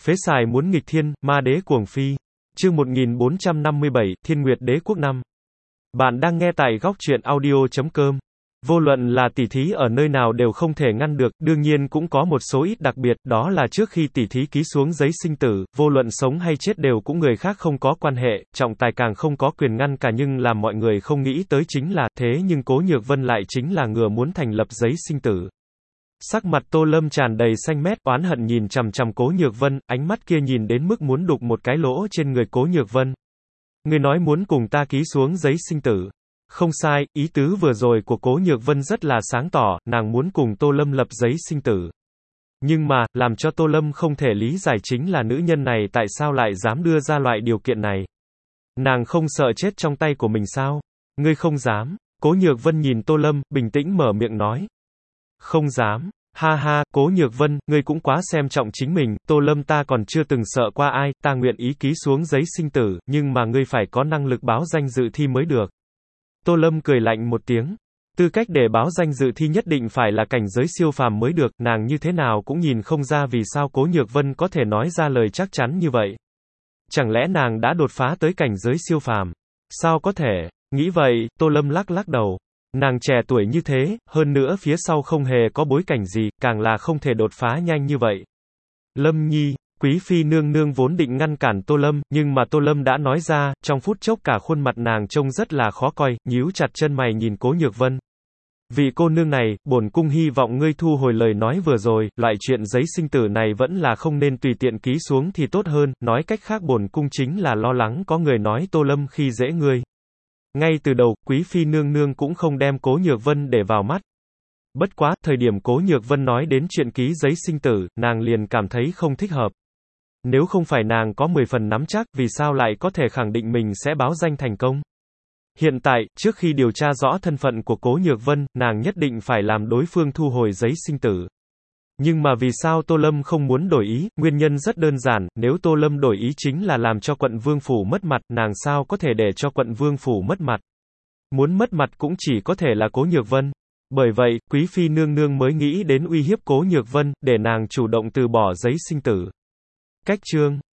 Phế xài muốn nghịch thiên, ma đế cuồng phi. Chương 1457, Thiên Nguyệt Đế Quốc 5. Bạn đang nghe tại góc truyện audio.com. Vô luận là tỉ thí ở nơi nào đều không thể ngăn được, đương nhiên cũng có một số ít đặc biệt, đó là trước khi tỉ thí ký xuống giấy sinh tử, vô luận sống hay chết đều cũng người khác không có quan hệ, trọng tài càng không có quyền ngăn cả, nhưng làm mọi người không nghĩ tới chính là, thế nhưng Cố Nhược Vân lại chính là ngừa muốn thành lập giấy sinh tử. Sắc mặt Tô Lâm tràn đầy xanh mét, oán hận nhìn chằm chằm Cố Nhược Vân, ánh mắt kia nhìn đến mức muốn đục một cái lỗ trên người Cố Nhược Vân. Ngươi nói muốn cùng ta ký xuống giấy sinh tử. Không sai, ý tứ vừa rồi của Cố Nhược Vân rất là sáng tỏ, nàng muốn cùng Tô Lâm lập giấy sinh tử. Nhưng mà, làm cho Tô Lâm không thể lý giải chính là nữ nhân này tại sao lại dám đưa ra loại điều kiện này. Nàng không sợ chết trong tay của mình sao? Ngươi không dám. Cố Nhược Vân nhìn Tô Lâm, bình tĩnh mở miệng nói. Không dám. Ha ha, Cố Nhược Vân, ngươi cũng quá xem trọng chính mình, Tô Lâm ta còn chưa từng sợ qua ai, ta nguyện ý ký xuống giấy sinh tử, nhưng mà ngươi phải có năng lực báo danh dự thi mới được. Tô Lâm cười lạnh một tiếng. Tư cách để báo danh dự thi nhất định phải là cảnh giới siêu phàm mới được, nàng như thế nào cũng nhìn không ra vì sao Cố Nhược Vân có thể nói ra lời chắc chắn như vậy. Chẳng lẽ nàng đã đột phá tới cảnh giới siêu phàm? Sao có thể? Nghĩ vậy, Tô Lâm lắc lắc đầu. Nàng trẻ tuổi như thế, hơn nữa phía sau không hề có bối cảnh gì, càng là không thể đột phá nhanh như vậy. Lâm Nhi, Quý Phi nương nương vốn định ngăn cản Tô Lâm, nhưng mà Tô Lâm đã nói ra, trong phút chốc cả khuôn mặt nàng trông rất là khó coi, nhíu chặt chân mày nhìn Cố Nhược Vân. Vị cô nương này, bổn cung hy vọng ngươi thu hồi lời nói vừa rồi, loại chuyện giấy sinh tử này vẫn là không nên tùy tiện ký xuống thì tốt hơn, nói cách khác bổn cung chính là lo lắng có người nói Tô Lâm khi dễ ngươi. Ngay từ đầu, Quý Phi nương nương cũng không đem Cố Nhược Vân để vào mắt. Bất quá, thời điểm Cố Nhược Vân nói đến chuyện ký giấy sinh tử, nàng liền cảm thấy không thích hợp. Nếu không phải nàng có 10 phần nắm chắc, vì sao lại có thể khẳng định mình sẽ báo danh thành công? Hiện tại, trước khi điều tra rõ thân phận của Cố Nhược Vân, nàng nhất định phải làm đối phương thu hồi giấy sinh tử. Nhưng mà vì sao Tô Lâm không muốn đổi ý? Nguyên nhân rất đơn giản, nếu Tô Lâm đổi ý chính là làm cho quận Vương Phủ mất mặt, nàng sao có thể để cho quận Vương Phủ mất mặt? Muốn mất mặt cũng chỉ có thể là Cố Nhược Vân. Bởi vậy, Quý Phi nương nương mới nghĩ đến uy hiếp Cố Nhược Vân, để nàng chủ động từ bỏ giấy sinh tử. Cách chương